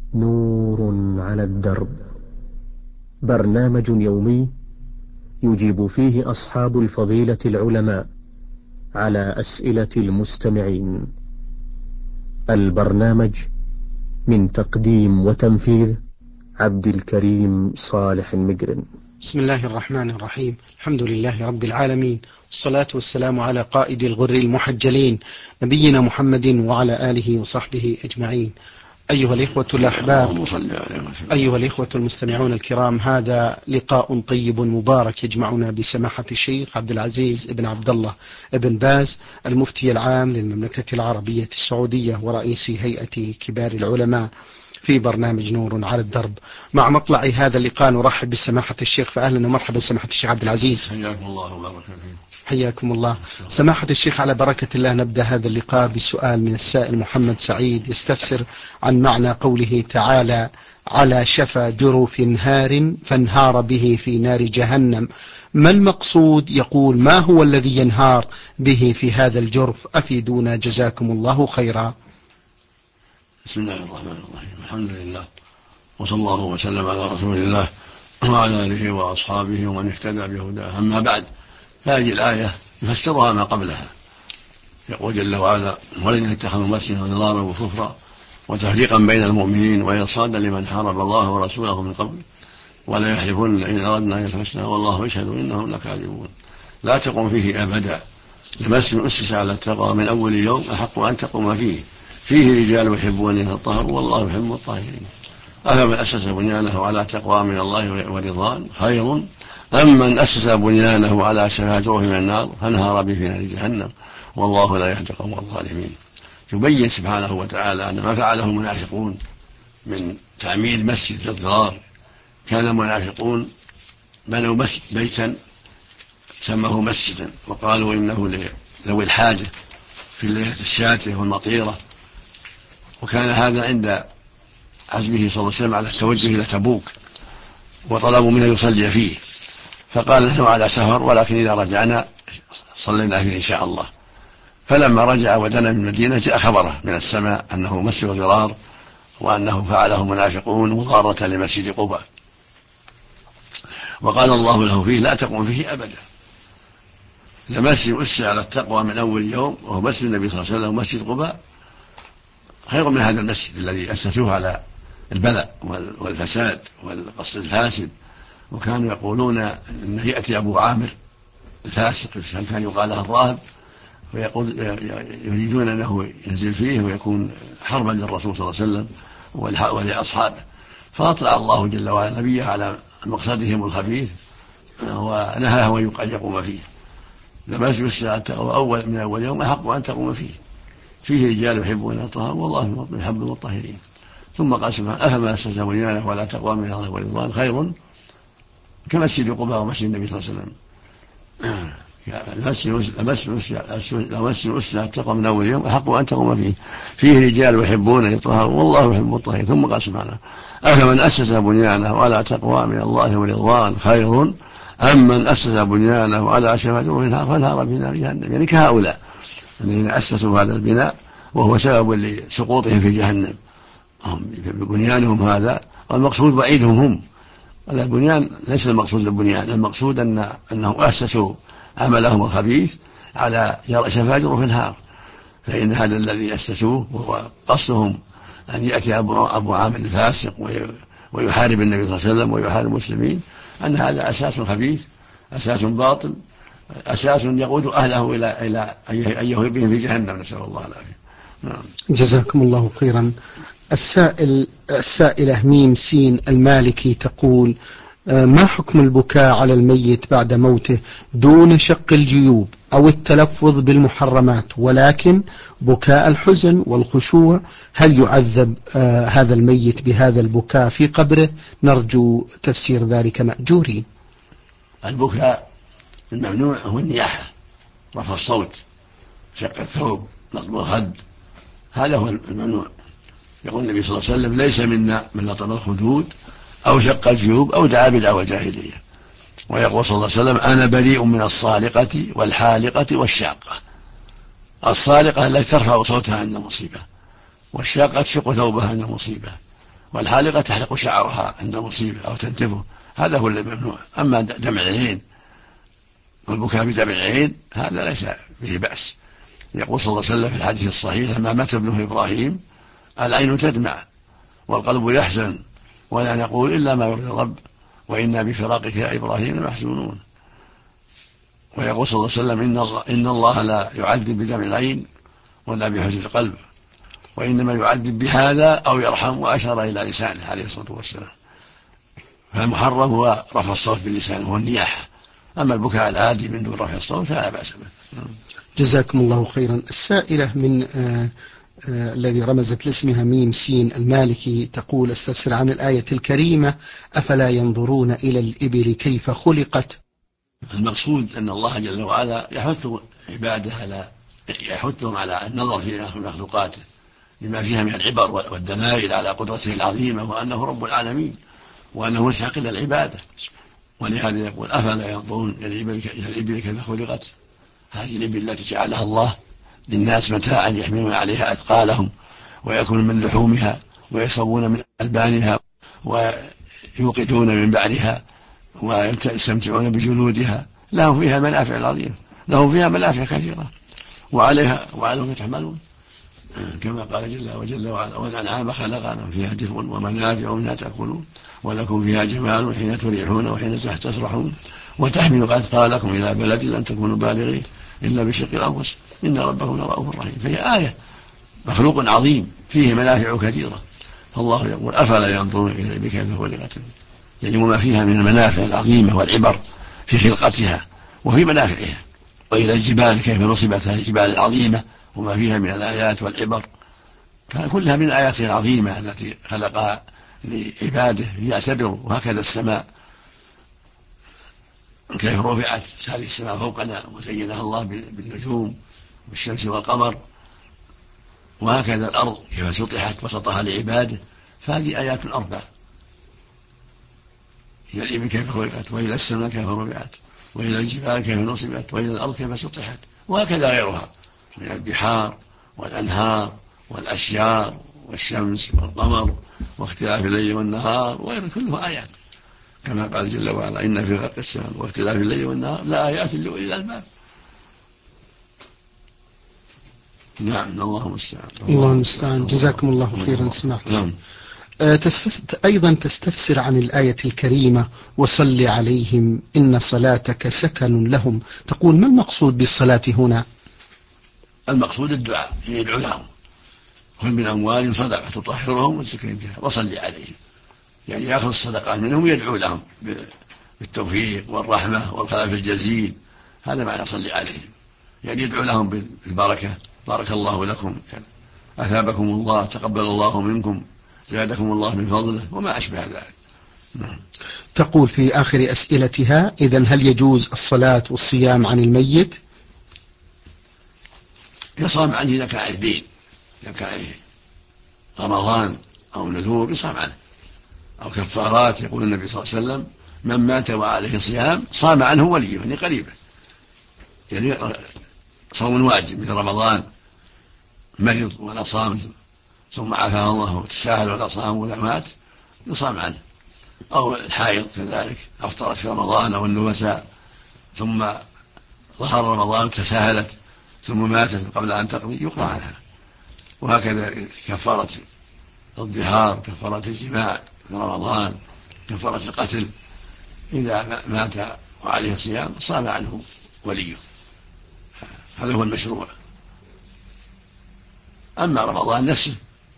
نور على الدرب، برنامج يومي يجيب فيه أصحاب الفضيلة العلماء على أسئلة المستمعين. البرنامج من تقديم وتنفيذ عبد الكريم صالح المقرن. بسم الله الرحمن الرحيم. الحمد لله رب العالمين، والصلاة والسلام على قائد الغر المحجلين نبينا محمد وعلى آله وصحبه أجمعين. أيها الإخوة الأحباب، أيها الإخوة المستمعون الكرام، هذا لقاء طيب مبارك يجمعنا بسماحة الشيخ عبد العزيز بن عبد الله بن باز، المفتي العام للمملكة العربية السعودية ورئيس هيئة كبار العلماء، في برنامج نور على الدرب. مع مطلع هذا اللقاء نرحب بسماحة الشيخ، فأهلا ومرحبا سماحة الشيخ عبد العزيز. حياكم الله وبارك فيكم. حياكم الله سماحة الشيخ. على بركة الله نبدأ هذا اللقاء بسؤال من السائل محمد سعيد يستفسر عن معنى قوله تعالى: على شفا جرف هار فانهار به في نار جهنم. ما المقصود؟ يقول: ما هو الذي ينهار به في هذا الجرف؟ أفيدونا جزاكم الله خيرا. بسم الله الرحمن الرحيم. الحمد لله، وصلى الله وسلم على رسول الله وعلى آله وأصحابه ومن اهتدى بهداه. أما بعد، هذه الآية يفسرها ما قبلها. يقول جل وعلا: والذين اتخذوا مسجدا ضرارا وكفرا وتفريقا بين المؤمنين وإرصادا لمن حارب الله ورسوله من قبل ولا يحلفن إن أردنا إلا الحسنى والله يشهد إنهم لكاذبون. لا تقم فيه أبدا، لمسجد أسس على التقوى من أول يوم أحق أن تقوم فيه رجال يحبون أن يتطهروا والله يحب الطاهرين. أفمن أسس بنيانه على تقوى من الله ورضوان خير أم من أسس بنيانه على شفا جرف من النار فانهار به في نار جهنم والله لا يهدي القوم الظالمين. يبين سبحانه وتعالى أن ما فعله المنافقون من تعمير مسجد للضرار. كان المنافقون بنوا بيتا سموه مسجدا وقالوا إنه لذوي الحاجة في الليلة الشاتية والمطيرة، وكان هذا عند عزمه صلى الله عليه وسلم على التوجه إلى تبوك، وطلبوا منه يصلي فيه، فقال: نحن على سفر ولكن إذا رجعنا صلينا فيه إن شاء الله. فلما رجع ودنا من المدينة جاء خبره من السماء أنه مسجد ضرار وأنه فعله منافقون مضارة لمسجد قباء، وقال الله له فيه: لا تقوم فيه أبدا، لمسجد أسس على التقوى من أول يوم وهو مسجد النبي صلى الله عليه وسلم مسجد قباء خير من هذا المسجد الذي أسسوه على البلاء والفساد والقصد الفاسد. وكانوا يقولون أنه يأتي أبو عامر الفاسق، كان يقال له الراهب، ويقول يريدون أنه ينزل فيه ويكون حربا للرسول صلى الله عليه وسلم ولأصحابه، فأطلع الله جل وعلا نبيه على مقصدهم الخبيث ونهاه أن يقوم فيه. لمسجد الساعة أول من أول يوم أحق أن تقوم فيه رجال يحبون أن يتطهروا والله يحب المطهرين. ثم قال سبحانه: أفما أسس بنيانه ولا تقوى من الله ورضوان خير كمسجد قباء ومسجد النبي صلى الله عليه وسلم. المسجد أسس على التقوى من أول يوم أحق أن تقوم فيه رجال يحبون أن يتطهروا والله يحب المطهرين. ثم قال سبحانه: أفمن أسس بنيانه على تقوى من الله ورضوان خير أم من أسس بنيانه على شفا جرف نار فانهار في نار جهنم. يعني كهؤلاء الذين أسسوا هذا البناء وهو سبب لسقوطهم في جهنم ببنيانهم هذا، والمقصود بعيدهم هم. البنيان ليس المقصود البنيان، المقصود أنهم أسسوا عملهم الخبيث على شفا جرف نار، فإن هذا الذي أسسوه وهو قصدهم أن يأتي أبو عامر الفاسق ويحارب النبي صلى الله عليه وسلم ويحارب المسلمين، أن هذا أساس خبيث، أساس باطل، أساس يقود أهله إلى أن يهوي بهم في جهنم، نسأل الله العافية. نعم. جزاكم الله خيرا. السائلة ميم سين المالكي تقول: ما حكم البكاء على الميت بعد موته دون شق الجيوب أو التلفظ بالمحرمات، ولكن بكاء الحزن والخشوع؟ هل يعذب هذا الميت بهذا البكاء في قبره؟ نرجو تفسير ذلك مأجورين. البكاء الممنوع هو النياحة، رفع الصوت، شق الثوب، نصب الخد، هذا هو الممنوع. يقول النبي صلى الله عليه وسلم: ليس منا من لطم الخدود أو شق الجيوب أو دعا بدعوى جاهلية. ويقول صلى الله عليه وسلم: أنا بريء من الصالقة والحالقة والشاقة. الصالقة التي ترفع صوتها عند مصيبة، والشاقة تشق ثوبها عند مصيبة، والحالقة تحلق شعرها عند مصيبة أو تنتفه، هذا هو الممنوع. أما دمع العين والبكاء بدمع العين هذا ليس به بأس. يقول صلى الله عليه وسلم في الحديث الصحيح لما مات ابنه إبراهيم: العين تدمع والقلب يحزن ولا نقول إلا ما يرضي الرب وإنا بفراقك يا إبراهيم لمحزونون. ويقول صلى الله عليه وسلم: إن الله لا يعذب بدمع العين ولا بحزن القلب، وإنما يعذب بهذا أو يرحم، وأشار إلى لسانه عليه الصلاة والسلام. فالمحرم هو رفع الصوت باللسان وهو النياحة، أما البكاء العادي من دون رفع الصوت فلا بأس به. جزاكم الله خيرا. السائلة من الذي رمزت لاسمها ميم سين المالكي تقول: استفسر عن الآية الكريمة: أفلا ينظرون إلى الإبل كيف خلقت. المقصود أن الله جل وعلا يحث عباده يحثهم على النظر في مخلوقاته لما فيها من العبر والدلائل على قدرته العظيمة وأنه رب العالمين وأنه يستحق إلى العبادة. ولهذا يقول: أفلا ينظرون إلى الإبل كيف خلقت. هذه الإبل التي جعلها الله للناس متاعا يحملون عليها أثقالهم ويأكلون من لحومها ويشربون من ألبانها ويوقدون من بعرها ويستمتعون بجلودها، لهم فيها منافع عظيمة، لهم فيها منافع كثيرة وعليها وعليهم يتحملون، كما قال جل وعلا: والأنعام خلقنا فيها دفء ومنافع منها تأكلون ولكم فيها جمال حين تريحون وحين تسرحون وتحملوا أثقالكم إلى بلد لم تكونوا بالغيه إلا بشق الأنفس إن ربكم لرؤوف رحيم. فهي آية، مخلوق عظيم فيه منافع كثيرة. فالله يقول: أفلا ينظرون إلى الإبل كيف خلقت، يعني وما فيها من المنافع العظيمة والعبر في خلقتها وفي منافعها. وإلى الجبال كيف نصبت، هذه الجبال العظيمة وما فيها من الآيات والعبر، كلها من الآيات العظيمة التي خلقها لعباده ليعتبروا. وهكذا السماء كيف رفعت، هذه السماء فوقنا وزينها الله بالنجوم والشمس والقمر. وهكذا الأرض كيف سطحت وسطها لعباده. فهذه آيات أربع: إلى الإبل كيف خلقت، وإلى السماء كيف رفعت، وإلى الجبال كيف نصبت، وإلى الأرض كيف سطحت. وهكذا غيرها من البحار والأنهار والأشجار والشمس والقمر واختلاف الليل والنهار وغير، كله آيات، كما قال جل وعلا: إن في خلق السماء واختلاف الليل والنهار لآيات لأولي الألباب. نعم، الله المستعان. الله المستعان. جزاكم الله خيرا. سمعت. أيضا تستفسر عن الآية الكريمة: وصل عليهم إن صلاتك سكن لهم. تقول: ما المقصود بالصلاة هنا؟ المقصود الدعاء، يدعو لهم: خذ من أموالهم صدقة تطهرهم وتزكيهم بها وصل عليهم، يعني يأخذ الصدقات منهم ويدعو لهم بالتوفيق والرحمة والخلاف الجزيل. هذا معنى صل عليهم، يعني يدعو لهم بالبركة: بارك الله لكم، أثابكم الله، تقبل الله منكم، زادكم الله من فضله، وما أشبه ذلك. تقول في آخر أسئلتها: إذن هل يجوز الصلاة والصيام عن الميت؟ يصام عنه إذا كان عليه دين، إذا كان عليه رمضان أو نذور يصام عنه، أو كفارات. يقول النبي صلى الله عليه وسلم: من مات وعليه صيام صام عنه وليه، يعني قريبه، يعني صوم واجب مثل رمضان، مرض ولا صام ثم عافاه الله وتساهل ولا صام ولا مات يصام عنه. أو الحائض كذلك أفطرت في رمضان أو النفساء ثم ظهر رمضان وتساهلت ثم ماتت قبل أن تقضي يقضى عنها. وهكذا كفارة الظهار، كفارة الجماع في رمضان، كفارة القتل، إذا مات وعليه صيام صام عنه وليه، هذا هو المشروع. أما رمضان نفسه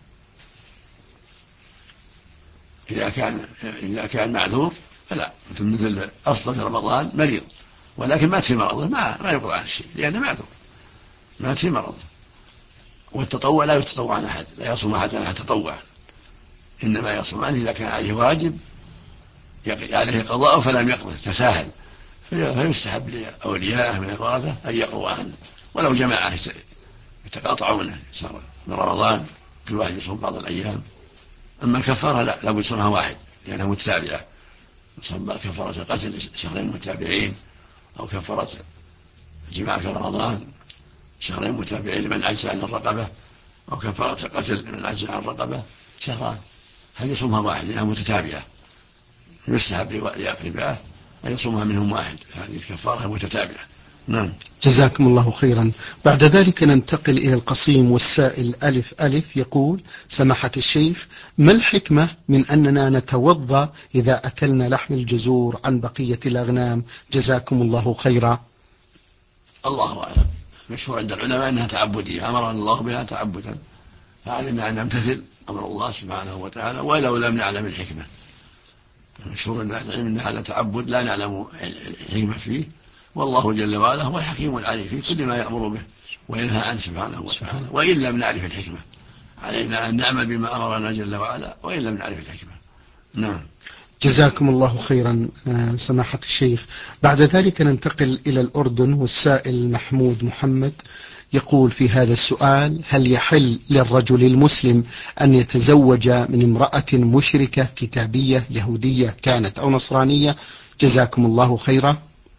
إذا كان معذور فلا، مثل أفضل في رمضان مريض ولكن مات في مرضه ما يقضى عنه شيء لأنه معذور، مات في مرضه. والتطوع لا يتطوع عن أحد، لا يصوم أحد عن تطوع، إنما يصوم عنه إذا كان عليه واجب عليه قضاء فلم يقضه تساهل، فيستحب لأولياءه من الورثة أن يقضوا عنه، ولو جماعة يتقاطعونه، صار من رمضان كل واحد يصوم بعض الأيام. أما الكفارة لا، لابد يصومها واحد لأنها متتابعة، يصوم كفارة القتل شهرين متابعين، أو كفارة الجماع في رمضان شهرين متابعين لمن عجز عن الرقبة، أو كفارة القتل لمن عجز عن الرقبة شهران. هل يصومها واحد لأنها متتابعة؟ يستحب لأقربائه أن يصومها منهم واحد، هذه الكفارة متتابعة. نعم. جزاكم الله خيرا. بعد ذلك ننتقل إلى القصيم والسائل ألف ألف يقول: سماحة الشيخ، ما الحكمة من أننا نتوضأ إذا أكلنا لحم الجزور عن بقية الأغنام؟ جزاكم الله خيرا. الله أعلم. مشهور عند العلماء أنها تعبدية، أمرنا الله بها تعبدا، فعلينا أن نمتثل أمر الله سبحانه وتعالى ولو لم نعلم الحكمة. مشهور عند العلم أن هذا تعبد لا نعلم الحكمة فيه، والله جل وعلا هو الحكيم العليم في كل ما يأمر به وينهى عنه سبحانه وتعالى. وإن لم نعرف الحكمة علينا أن نعمل بما أمرنا جل وعلا وإن لم نعرف الحكمة. نعم. جزاكم الله خيرا سماحة الشيخ. بعد ذلك ننتقل إلى الأردن، والسائل محمود محمد يقول في هذا السؤال: هل يحل للرجل المسلم أن يتزوج من امرأة مشركة كتابية يهودية كانت أو نصرانية؟ جزاكم الله خيرا.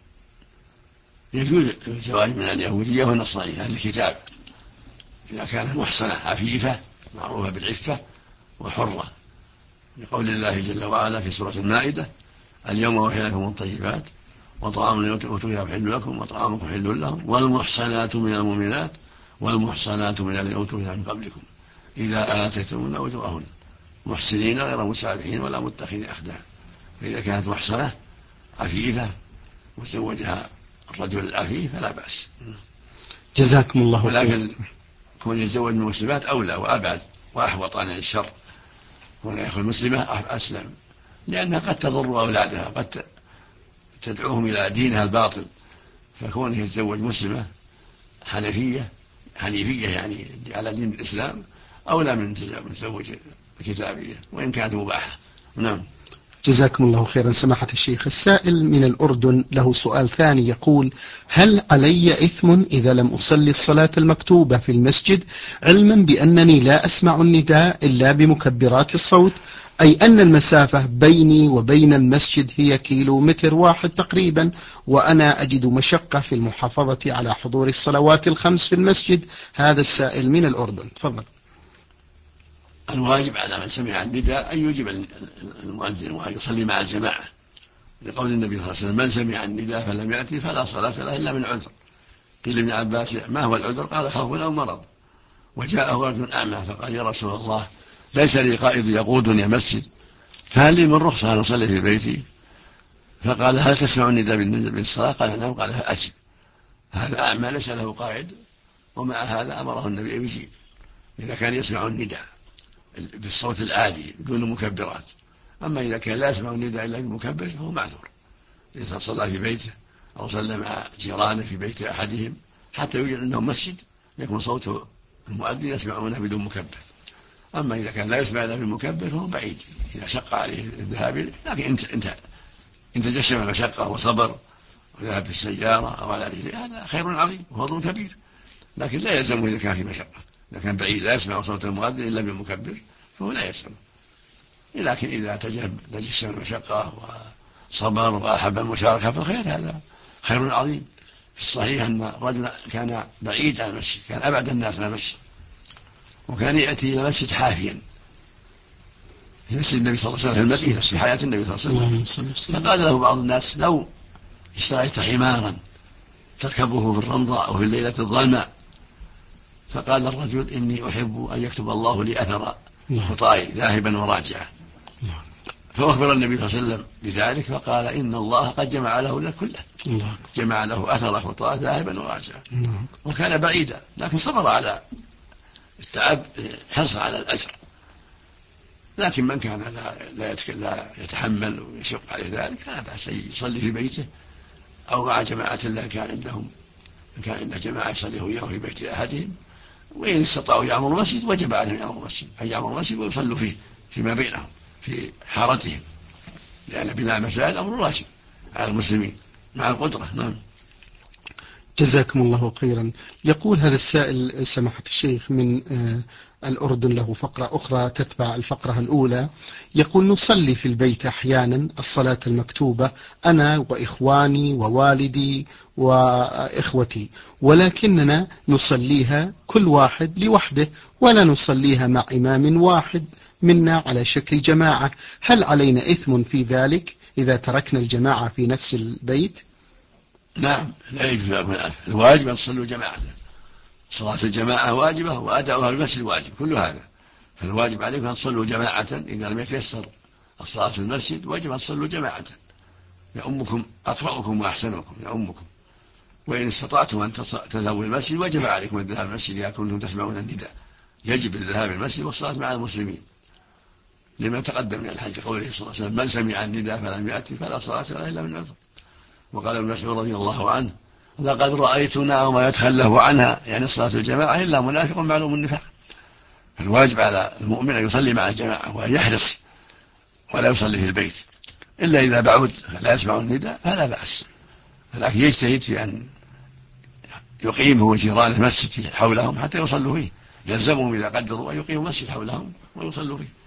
يجوز الزواج من اليهودية والنصرانية أهل الكتاب إذا كانت محصنة عفيفة معروفة بالعفة وحرة، لقول الله جل وعلا في سورة المائدة: اليوم أحل لكم الطيبات وطعام الذين أوتوا حل لكم وطعامكم حل لهم والمحصنات من المؤمنات والمحصنات من الذين أوتوا من قبلكم إذا آتيتموهن أجورهن محسنين غير مسافحين ولا متخذي أخدان. فإذا كانت محصنة عفيفة وزوجها الرجل العفيف فلا بأس. جزاكم الله خيرا. ولكن كون يتزوج من المسلمات أولى وأبعد وأحوط عن الشر، ولا يأخذ مسلمة أسلم، لأنها قد تضر أولادها، قد تدعوهم إلى دينها الباطل، فكونه يتزوج مسلمة حنيفية يعني على دين الإسلام أولى من تزوج كتابية وإن كانت مباحة. نعم. جزاكم الله خيرا سماحة الشيخ. السائل من الأردن له سؤال ثاني يقول: هل علي إثم إذا لم أصلي الصلاة المكتوبة في المسجد، علما بأنني لا أسمع النداء إلا بمكبرات الصوت، أي أن المسافة بيني وبين المسجد هي 1 كيلومتر تقريبا، وأنا أجد مشقة في المحافظة على حضور الصلوات الخمس في المسجد؟ هذا السائل من الأردن. تفضل. الواجب على من سمع النداء أن يجيب المؤذن وأن يصلي مع الجماعة، لقول النبي صلى الله عليه وسلم: من سمع النداء فلم يأتي فلا صلاة له إلا من عذر. قيل لابن عباس: ما هو العذر؟ قال: خوف أو مرض. وجاءه رجل أعمى فقال: يا رسول الله، ليس لي قائد يقودني مسجد، فهل لي من رخصة أن أصلي في بيتي؟ فقال: هل تسمع النداء بالصلاة؟ قال: نعم. قال: فأجب. هذا أعمى ليس له قائد، ومع هذا أمره النبي أن يجيب إذا كان يسمع النداء بالصوت العالي بدون مكبرات. أما إذا كان لا يسمع النداء إلا بمكبر فهو معذور، إذا صلى في بيته أو صلى مع جيرانه في بيت أحدهم حتى يوجد عندهم مسجد يكون صوت المؤذن يسمعونه بدون مكبر. أما إذا كان لا يسمع إلا بالمكبر فهو بعيد إذا شق عليه الذهاب إليه، لكن إن تجشم المشقة وصبر وذهب في السيارة أو على رجله هذا خير عظيم وفضل كبير، لكن لا يلزمه إذا كان في مشقة. إذا كان بعيد لا يسمع صوت المؤذن إلا بالمكبر فهو لا يلزمه، لكن إذا تجشم المشقة وصبر وأحب المشاركة في الخير هذا خير عظيم. في الصحيح أن رجل كان بعيد عن المسجد، كان أبعد الناس عن المسجد، وكان يأتي إلى المسجد حافيا في مسجد النبي صلى الله عليه وسلم في المدينة في حياة النبي صلى الله عليه وسلم. فقال له بعض الناس: لو اشتريت حمارا تركبه في الرمضاء أو في الليلة الظلماء. فقال الرجل: إني أحب أن يكتب الله لي أثر خطاي ذاهبا وراجعا. فأخبر النبي صلى الله عليه وسلم بذلك فقال: إن الله قد جمع له كله، جمع له أثر خطاه ذاهبا وراجعا. وكان بعيدا لكن صبر على التعب حرص على الأجر. لكن من كان لا يتحمل ويشق عليه ذلك فلا بأس يصلي في بيته أو مع جماعة الله كان عندهم، إن كان عند جماعة يصلي وياه في بيت أحدهم، وإن استطاعوا يعمروا المسجد وجب عليهم يعمروا المسجد، أن يعمروا المسجد ويصلوا فيه فيما بينهم في حارتهم، لأن بناء المساجد أمر واجب على المسلمين مع القدرة. نعم. جزاكم الله خيرا. يقول هذا السائل سماحة الشيخ من الأردن له فقرة أخرى تتبع الفقرة الأولى، يقول: نصلي في البيت أحيانا الصلاة المكتوبة أنا وإخواني ووالدي وإخوتي، ولكننا نصليها كل واحد لوحده ولا نصليها مع إمام واحد منا على شكل جماعة، هل علينا إثم في ذلك إذا تركنا الجماعة في نفس البيت؟ نعم، لا يجوز لكم الواجب أن تصلوا جماعة. صلاة الجماعة واجبة وأداؤها المسجد واجب، كل هذا. فالواجب عليكم أن تصلوا جماعة إذا لم يتيسر الصلاة في المسجد، واجب أن تصلوا جماعة، يؤمكم أقرأكم وأحسنكم يؤمكم. وإن استطعتم أن تذهبوا إلى المسجد وجب عليكم الذهاب المسجد إذا كنتم تسمعون النداء، يجب الذهاب إلى المسجد والصلاة مع المسلمين لما تقدم من الحج، قوله صلى الله عليه وسلم: من سمع النداء فلم يأتي فلا صلاة له إلا من عذر. وقال ابن مسعود رضي الله عنه: لقد رأيتنا وما يتخلف عنها، يعني صلاة الجماعة، إلا منافق معلوم النفاق. فالواجب على المؤمن أن يصلي مع الجماعة وأن يحرص ولا يصلي في البيت، إلا إذا بعد لا يسمع النداء فلا بأس، لكن يجتهد في أن يقيم هو جيران المسجد حولهم حتى يصلوا فيه، يلزمهم إذا قدروا أن يقيموا مسجد حولهم ويصلوا فيه.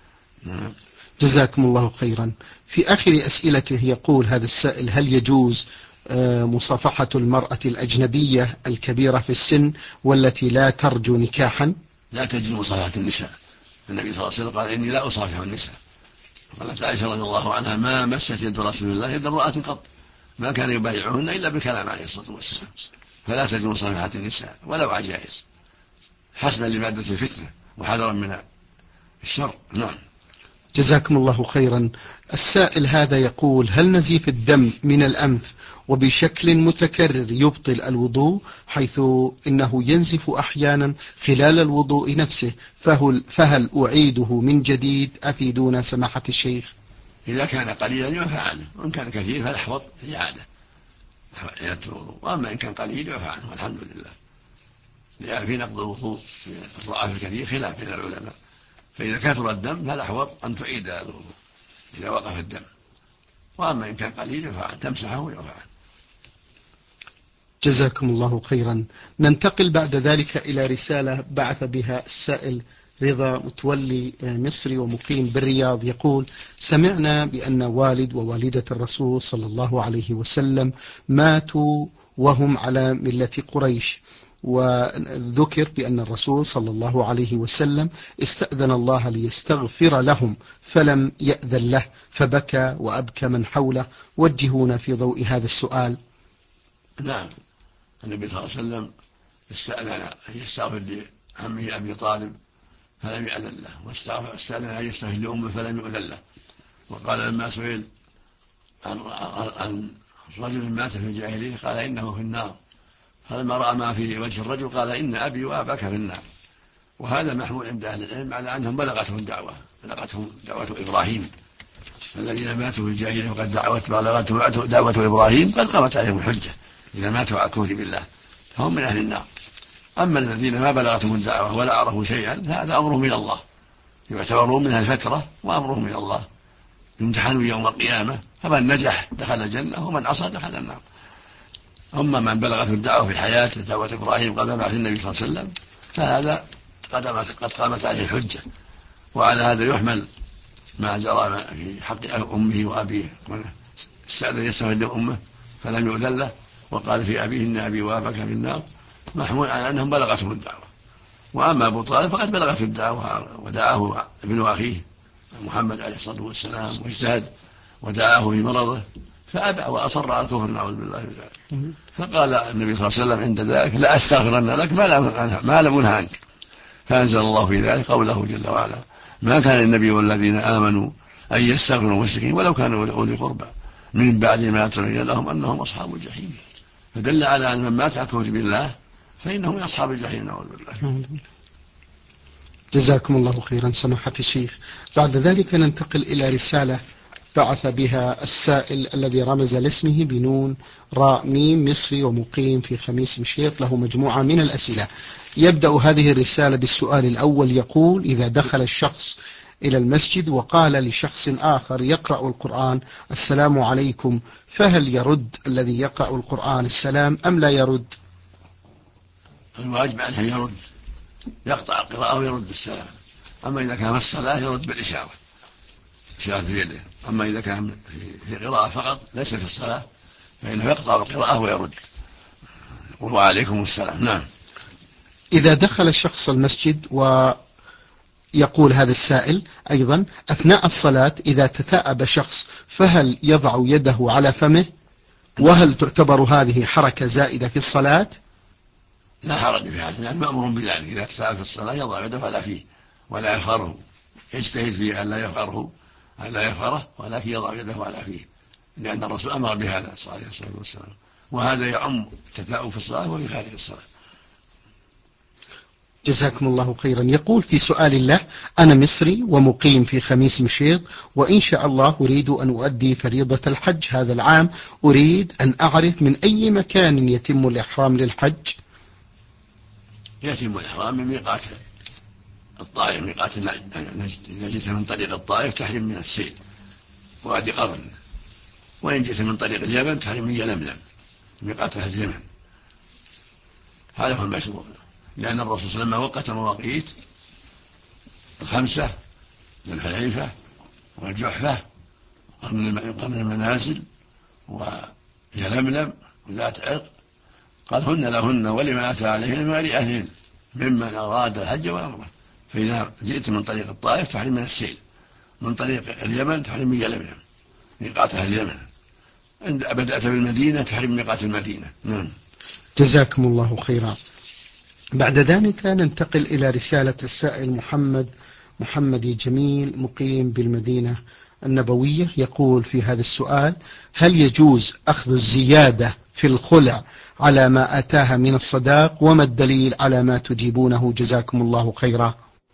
جزاكم الله خيرا. في آخر أسئلته يقول هذا السائل: هل يجوز مصافحة المرأة الأجنبية الكبيرة في السن والتي لا ترجو نكاحا؟ لا تجوز مصافحة النساء. النبي صلى الله عليه وسلم قال: إني لا أصافح النساء. قالت عائشة رضي الله عنها: ما مست يد رسول الله يد امرأة قط، ما كان يبايعهن إلا بالكلام عليه الصلاة والسلام. فلا تجوز مصافحة النساء ولو عجائز، حسبا لمادة الفتنة وحذرا من الشر. نعم. جزاكم الله خيرا. السائل هذا يقول: هل نزيف الدم من الأنف وبشكل متكرر يبطل الوضوء، حيث إنه ينزف أحيانا خلال الوضوء نفسه، فهل أعيده من جديد؟ أفيدونا سماحة الشيخ. إذا كان قليلا يعفى عنه، وإن كان كثير فالأحوط الإعادة، إعادة الوضوء. وأما إن كان قليل يعفى عنه والحمد لله، لأن في نقض الوضوء في الضعاف الكثير خلاف بين العلماء، فإذا كثر الدم فالأحوط أن تعيد الوضوء إذا وقف الدم، وأما إن كان قليل يعفى عنه، تمسحه ويعفى عنه. جزاكم الله خيرا. ننتقل بعد ذلك إلى رسالة بعث بها السائل رضا متولي، مصري ومقيم بالرياض، يقول: سمعنا بأن والد ووالدة الرسول صلى الله عليه وسلم ماتوا وهم على ملة قريش، وذكر بأن الرسول صلى الله عليه وسلم استأذن الله ليستغفر لهم فلم يأذن له، فبكى وأبكى من حوله. وجهونا في ضوء هذا السؤال. نعم، النبي صلى الله عليه وسلم استأذن أن يستغفر لعمه أبي طالب فلم يأذن له، واستأذن أن يستغفر لأمه فلم يؤذن له. وقال لما سئل عن رجل مات في الجاهلية قال: إنه في النار. فلما رأى ما في وجه الرجل قال: إن أبي وأباك في النار. وهذا محمول عند أهل العلم على أنهم بلغتهم دعوة إبراهيم، الذين ماتوا في الجاهلية وقد بلغتهم دعوة إبراهيم قد قامت عليهم الحجة إذا ماتوا على الكفر بالله، فهم من أهل النار. أما الذين ما بلغتهم الدعوة ولا عرفوا شيئا هذا أمرهم من الله، يعتبرون منها الفترة وأمرهم من الله، يمتحنوا يوم القيامة، فمن نجح دخل الجنة ومن عصى دخل النار. أما من بلغته الدعوة في حياته دعوة إبراهيم قبل بعث النبي صلى الله عليه وسلم فهذا قد قامت عليه الحجة. وعلى هذا يحمل ما جرى في حق أمه وأبيه، استأذن يستغفر لأمه فلم يؤذن له، وقال في أبيه: إن أبي وأباك في النار، محمول على أنهم بلغتهم الدعوة. وأما أبو طالب فقد بلغته الدعوة ودعاه ابن أخيه محمد عليه الصلاة والسلام واجتهد ودعاه في مرضه فأبى وأصر على الكفر، نعوذ بالله من ذلك. فقال النبي صلى الله عليه وسلم عند ذلك: لا أستغفرن لك ما لم أنه عنك. فأنزل الله في ذلك قوله جل وعلا: ما كان للنبي والذين آمنوا أن يستغفروا المشركين ولو كانوا أولي قربى من بعد ما تبين لهم أنهم أصحاب الجحيم. فدل على أن من مات على الكفر بالله فإنهم من أصحاب الجحيم، نعوذ بالله. جزاكم الله خيرا سماحة الشيخ. بعد ذلك ننتقل إلى رسالة بعث بها السائل الذي رمز لاسمه بنون راء ميم، مصري ومقيم في خميس مشيط، له مجموعة من الأسئلة. يبدأ هذه الرسالة بالسؤال الأول، يقول: إذا دخل الشخص إلى المسجد وقال لشخص آخر يقرأ القرآن: السلام عليكم، فهل يرد الذي يقرأ القرآن السلام أم لا يرد؟ الواجب عليه يرد، يقطع القراءة ويرد السلام. أما إذا كان في الصلاة يرد بالإشارة، إشارة بيده. أما إذا كان في قراءة فقط ليس في الصلاة فإنه يقطع القراءة ويرد وعليكم السلام. نعم. إذا دخل الشخص المسجد يقول هذا السائل أيضا: أثناء الصلاة إذا تثاءب شخص فهل يضع يده على فمه؟ وهل تعتبر هذه حركة زائدة في الصلاة؟ لا حرج في هذا، يعني مأمور بذلك. إذا تثاءب في الصلاة يضع يده على فيه ولا يفخره، يجتهد في أن لا يفخره ولكن يضع يده على فيه، لأن الرسول أمر بهذا صلى الله عليه وسلم، وهذا يعم التثاؤب في الصلاة وفي خارج الصلاة. جزاكم الله خيرا. يقول في سؤال الله: أنا مصري ومقيم في خميس مشيط، وإن شاء الله أريد أن أؤدي فريضة الحج هذا العام، أريد أن أعرف من أي مكان يتم الإحرام للحج. يتم الإحرام من ميقات الطائف، ميقات نجد. إذا جئت من طريق الطائف تحرم من السيل وادي قرن، وإن جئت من طريق اليمن تحرم من يلملم ميقات أهل اليمن. هذا هو المشروع، لأن الرسول صلى الله عليه وسلم وقت مواقيت 5: ذو الحليفة والجحفة قبل المنازل ويلملم وذات عرق، قال: هن لهن ولمن أتى عليهن ولأهلهن ممن أراد الحج والعمرة. فإذا جئت من طريق الطائف تحرم من السيل، من طريق اليمن تحرم من يلملم ميقات أهل اليمن، عند بدأت بالمدينة تحرم ميقات المدينة. نعم. جزاكم الله خيرا. بعد ذلك ننتقل إلى رسالة السائل محمد جميل مقيم بالمدينة النبوية. يقول في هذا السؤال: هل يجوز أخذ الزيادة في الخلع على ما أتاها من الصداق؟ وما الدليل على ما تجيبونه؟ جزاكم الله خيرا.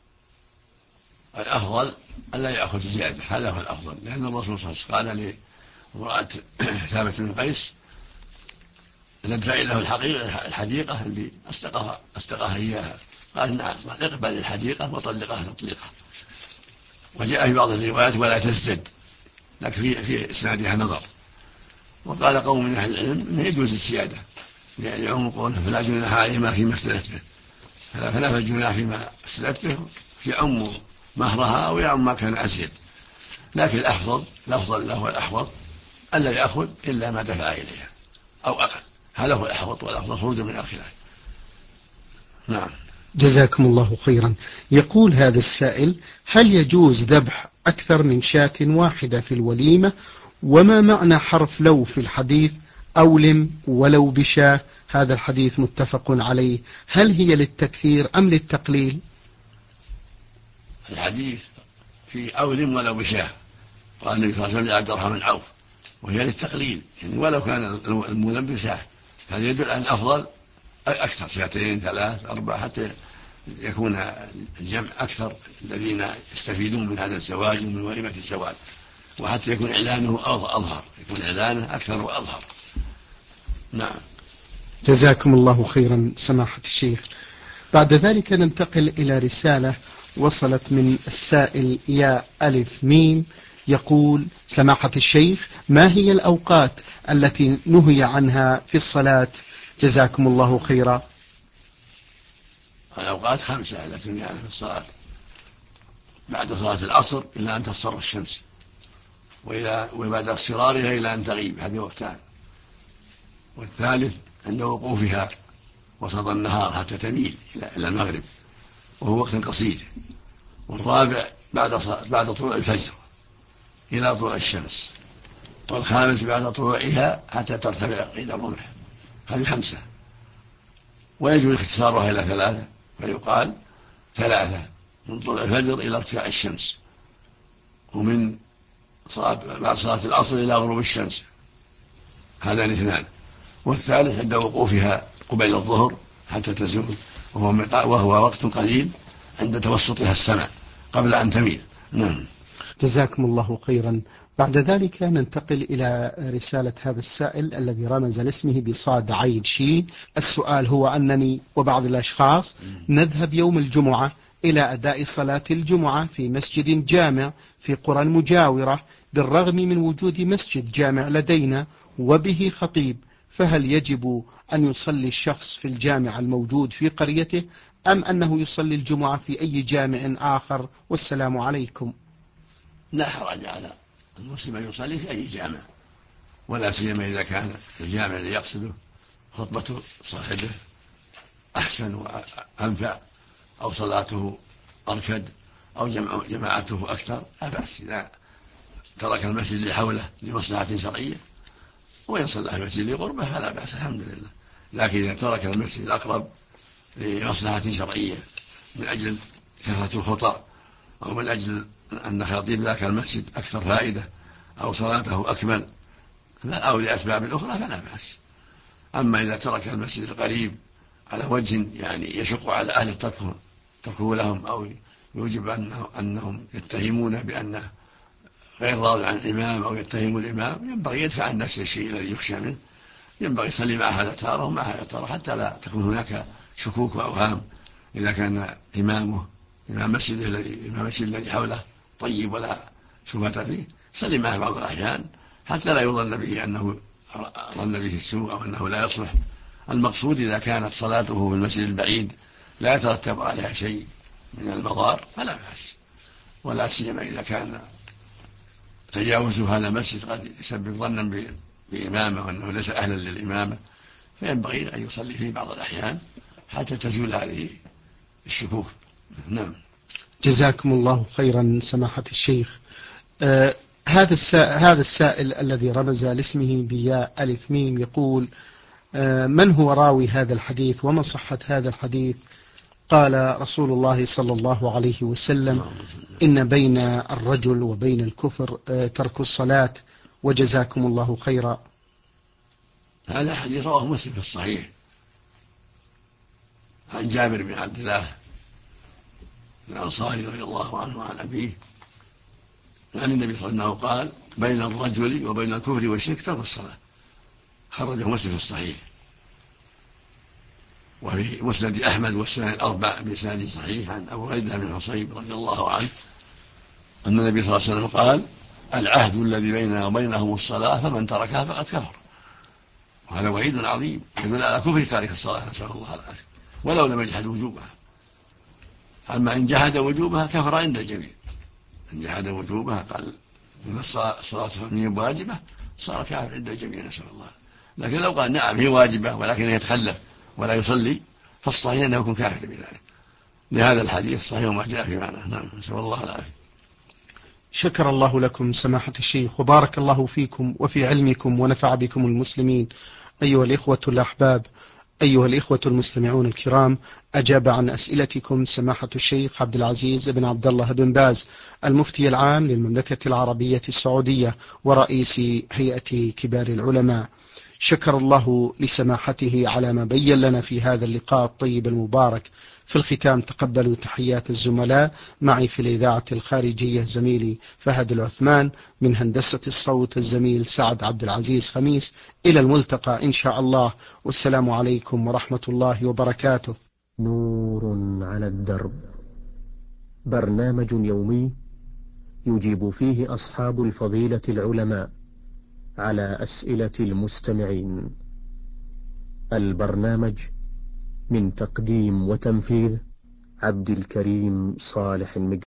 الأفضل ألا يأخذ زيادة، هذا هو الأفضل، لأن الرسول صلى الله عليه وسلم قال لامرأة ثابت بن قيس: تدفعي له الحديقة اللي أستقاها إياها؟ قال: نعم. قال: اقبل الحديقة وطلقها تطليقة. وجاء في بعض الروايات: ولا تزدد، لكن في إسنادها نظر. وقال قوم من أهل العلم أنه يجوز الزيادة، يعني يعم قوله: فلا جناح عليهما فيما افتدت به، فلا جناح فيما افتدت به في يعم مهرها أو يعم ما كان أزيد، لكن الأفضل له والأحوط ألا يأخذ إلا ما دفع إليها أو أقل، هذا هو الأحوط والأفضل خروجا من الخلاف. نعم. جزاكم الله خيرا. يقول هذا السائل: هل يجوز ذبح أكثر من شاة واحدة في الوليمة؟ وما معنى حرف لو في الحديث: أولم ولو بشاة؟ هذا الحديث متفق عليه، هل هي للتكثير أم للتقليل؟ الحديث في أولم ولو بشاة، قال النبي صلى الله عليه وسلم لعبد الرحمن عوف، وهي للتقليل، يعني ولو كان المولم بشاة، هذا يدل على الأفضل أكثر، 2 3 4، حتى يكون الجمع أكثر الذين يستفيدون من هذا الزواج ومن وليمة الزواج، وحتى يكون إعلانه أظهر، يكون إعلانه أكثر وأظهر. نعم. جزاكم الله خيرا سماحة الشيخ. بعد ذلك ننتقل إلى رسالة وصلت من السائل يا ألف ميم. يقول: سماحة الشيخ، ما هي الأوقات التي نهي عنها في الصلاة؟ جزاكم الله خيرا. الأوقات 5 التي نهي عنها في الصلاة: بعد صلاة العصر إلى أن تصفر الشمس، وبعد اصفرارها إلى أن تغيب، هذه وقتان. والثالث عند وقوفها وسط النهار حتى تميل إلى المغرب، وهو وقت قصير. والرابع بعد طلوع الفجر إلى طلوع الشمس. والخامس بعد طلوعها حتى ترتفع قيد الرمح، هذه 5. ويجوز اختصارها إلى 3، فيقال 3 من طلوع الفجر إلى ارتفاع الشمس، ومن بعد صلاة العصر إلى غروب الشمس، هذان 2. والثالث عند وقوفها قبيل الظهر حتى تزول، وهو وقت قليل عند توسطها السماء قبل أن تميل. نعم. جزاكم الله خيرا. بعد ذلك ننتقل إلى رسالة هذا السائل الذي رمز لاسمه بصاد عين شين. السؤال هو أنني وبعض الأشخاص نذهب يوم الجمعة إلى أداء صلاة الجمعة في مسجد جامع في قرى المجاورة، بالرغم من وجود مسجد جامع لدينا وبه خطيب، فهل يجب أن يصلي الشخص في الجامع الموجود في قريته، أم أنه يصلي الجمعة في أي جامع آخر؟ والسلام عليكم. لا حرج على المسلم أن يصلي في أي جامع، ولا سيما إذا كان الجامع الذي يقصده خطبة صاحبه أحسن وأنفع، أو صلاته أركد، أو جماعته أكثر لا بأس إذا ترك المسجد اللي حوله لمصلحة شرعية، وإن صلى في المسجد لقربه فلا بأس الحمد لله. لكن إذا ترك المسجد الأقرب لمصلحة شرعية من أجل كثرة الخطى أو من أجل أن خطيب ذاك المسجد أكثر فائدة أو صلاته أكمل أو لأسباب أخرى فلا بأس. أما إذا ترك المسجد القريب على وجه يعني يشق على أهل تركه لهم أو يوجب أنهم يتهمون بأنه غير راض عن الإمام أو يتهم الإمام، ينبغي يدفع عن نفسه الشيء الذي يخشى منه، ينبغي يصلي مع هذا تارة ومع هذا تارة حتى لا تكون هناك شكوك وأوهام. إذا كان إمام المسجد الذي حوله طيب ولا شبهة فيه يصلي معه بعض الأحيان حتى لا يظن به أنه ظن به السوء أو أنه لا يصلح. المقصود إذا كانت صلاته في المسجد البعيد لا يترتب عليها شيء من المضار فلا بأس، ولا سيما إذا كان تجاوز هذا المسجد قد يسبب ظنا بإمامه وأنه ليس أهلا للإمامة، فينبغي أن يصلي فيه بعض الأحيان حتى تزول هذه الشكوك. نعم. جزاكم الله خيرا سماحة الشيخ. هذا السائل الذي رمز لاسمه بياء ألف ميم يقول: من هو راوي هذا الحديث وما صحة هذا الحديث؟ قال رسول الله صلى الله عليه وسلم: إن بين الرجل وبين الكفر ترك الصلاة. وجزاكم الله خيرا. هذا حديث رواه مسلم في الصحيح عن جابر بن عبد الله الأنصاري رضي الله عنه وعن أبيه عن النبي صلى الله عليه وسلم قال: بين الرجل وبين الكفر والشرك ترك الصلاة. خرجه مسلم في الصحيح. وفي مسند أحمد والسنن الأربع بإسناد صحيح عن أبو غيدة بن حصيب رضي الله عنه أن النبي صلى الله عليه وسلم قال: العهد الذي بيننا وبينهم الصلاة فمن تركها فقد كفر. وهذا وعيد عظيم يدل على كفر تارك الصلاة، نسأل الله العافية، ولو لم يجحد وجوبها. أما إن جحد وجوبها كفر عند الجميع. إن جحد وجوبها قال إن الصلاة واجبة صار كافر عند الجميع، نسأل الله. لكن لو قال نعم هي واجبة ولكن يتخلف ولا يصلي فالصحيح أنه يكون كافر بذلك، لهذا الحديث صحيح وما جاء في معناه. نعم، نسأل الله العافية. شكر الله لكم سماحة الشيخ وبارك الله فيكم وفي علمكم ونفع بكم المسلمين. أيها الإخوة الأحباب، أيها الإخوة المستمعون الكرام، أجاب عن أسئلتكم سماحة الشيخ عبد العزيز بن عبد الله بن باز، المفتي العام للمملكة العربية السعودية ورئيس هيئة كبار العلماء. شكر الله لسماحته على ما بين لنا في هذا اللقاء الطيب المبارك. في الختام تقبلوا تحيات الزملاء، معي في الإذاعة الخارجية زميلي فهد العثمان، من هندسة الصوت الزميل سعد عبد العزيز خميس. إلى الملتقى إن شاء الله، والسلام عليكم ورحمة الله وبركاته. نور على الدرب، برنامج يومي يجيب فيه أصحاب الفضيلة العلماء على أسئلة المستمعين. البرنامج من تقديم وتنفيذ عبد الكريم صالح المجرم.